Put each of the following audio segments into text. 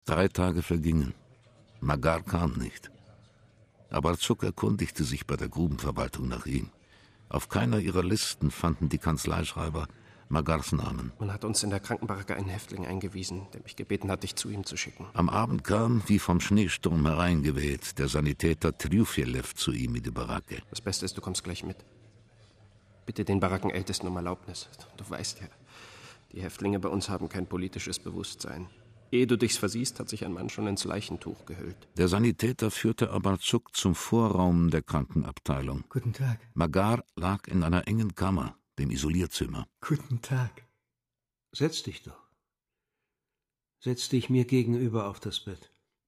3 Tage vergingen. Magar kam nicht. Abarzuk erkundigte sich bei der Grubenverwaltung nach ihm. Auf keiner ihrer Listen fanden die Kanzleischreiber Magars Namen. Man hat uns in der Krankenbaracke einen Häftling eingewiesen, der mich gebeten hat, dich zu ihm zu schicken. Am Abend kam, wie vom Schneesturm hereingeweht, der Sanitäter Tryufelew zu ihm in die Baracke. Das Beste ist, du kommst gleich mit. Bitte den Barackenältesten um Erlaubnis. Du weißt ja, die Häftlinge bei uns haben kein politisches Bewusstsein. Ehe du dich's versiehst, hat sich ein Mann schon ins Leichentuch gehüllt. Der Sanitäter führte Abarzuk zum Vorraum der Krankenabteilung. Guten Tag. Magar lag in einer engen Kammer, dem Isolierzimmer. Guten Tag. Setz dich doch. Setz dich mir gegenüber auf das Bett.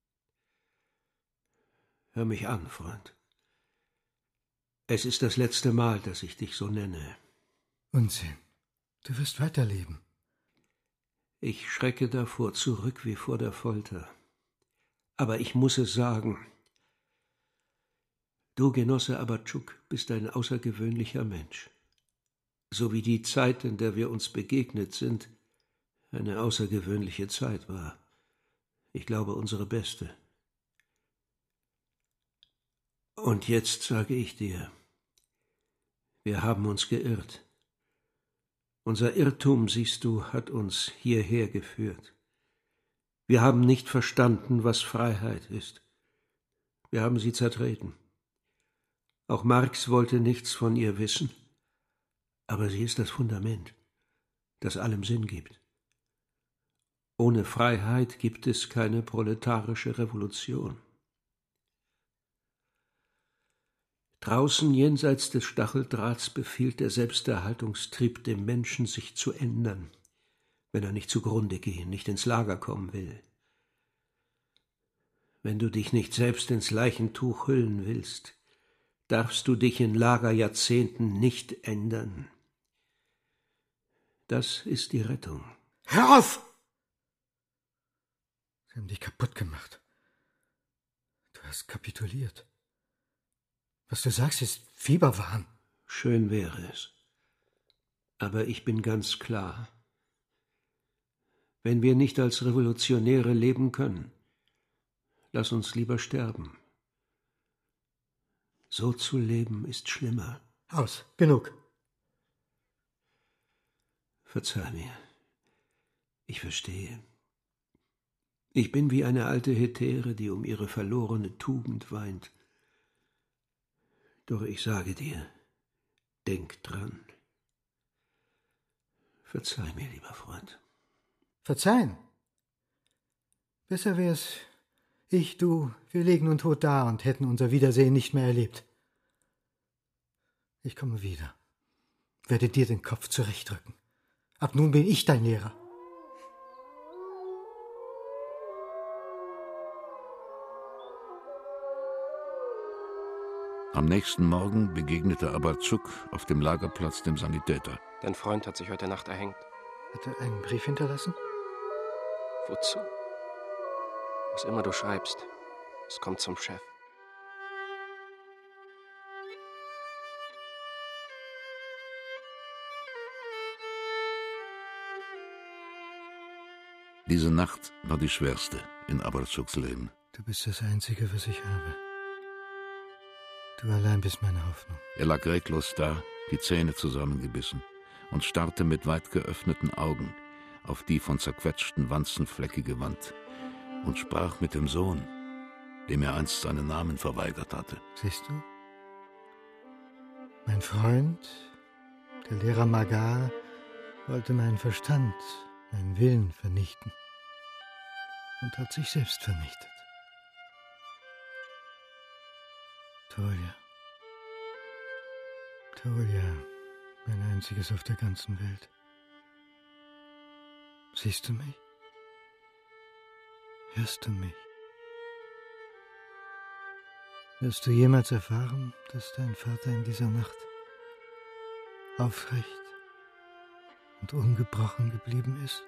Hör mich an, Freund. Es ist das letzte Mal, dass ich dich so nenne. Unsinn. Du wirst weiterleben. Ich schrecke davor zurück wie vor der Folter. Aber ich muss es sagen. Du, Genosse Abarzuk, bist ein außergewöhnlicher Mensch. So wie die Zeit, in der wir uns begegnet sind, eine außergewöhnliche Zeit war. Ich glaube, unsere beste. Und jetzt sage ich dir, wir haben uns geirrt. Unser Irrtum, siehst du, hat uns hierher geführt. Wir haben nicht verstanden, was Freiheit ist. Wir haben sie zertreten. Auch Marx wollte nichts von ihr wissen, aber sie ist das Fundament, das allem Sinn gibt. Ohne Freiheit gibt es keine proletarische Revolution. Draußen jenseits des Stacheldrahts befiehlt der Selbsterhaltungstrieb dem Menschen, sich zu ändern, wenn er nicht zugrunde gehen, nicht ins Lager kommen will. Wenn du dich nicht selbst ins Leichentuch hüllen willst, darfst du dich in Lagerjahrzehnten nicht ändern. Das ist die Rettung. Hör auf! Sie haben dich kaputt gemacht. Du hast kapituliert. Was du sagst, ist Fieberwahn. Schön wäre es. Aber ich bin ganz klar. Wenn wir nicht als Revolutionäre leben können, lass uns lieber sterben. So zu leben ist schlimmer. Aus, genug. Verzeih mir. Ich verstehe. Ich bin wie eine alte Hetäre, die um ihre verlorene Tugend weint. Doch ich sage dir, denk dran. Verzeih mir, lieber Freund. Verzeihen? Besser wär's, ich, du, wir lägen nun tot da und hätten unser Wiedersehen nicht mehr erlebt. Ich komme wieder, werde dir den Kopf zurechtrücken. Ab nun bin ich dein Lehrer. Am nächsten Morgen begegnete Abarzuk auf dem Lagerplatz dem Sanitäter. Dein Freund hat sich heute Nacht erhängt. Hat er einen Brief hinterlassen? Wozu? Was immer du schreibst, es kommt zum Chef. Diese Nacht war die schwerste in Abarzuks Leben. Du bist das Einzige, was ich habe. Du allein bist meine Hoffnung. Er lag reglos da, die Zähne zusammengebissen und starrte mit weit geöffneten Augen auf die von zerquetschten Wanzen fleckige Wand und sprach mit dem Sohn, dem er einst seinen Namen verweigert hatte. Siehst du? Mein Freund, der Lehrer Magar, wollte meinen Verstand, meinen Willen vernichten und hat sich selbst vernichtet. Tolja. Tolja, mein einziges auf der ganzen Welt. Siehst du mich? Hörst du mich? Wirst du jemals erfahren, dass dein Vater in dieser Nacht aufrecht und ungebrochen geblieben ist?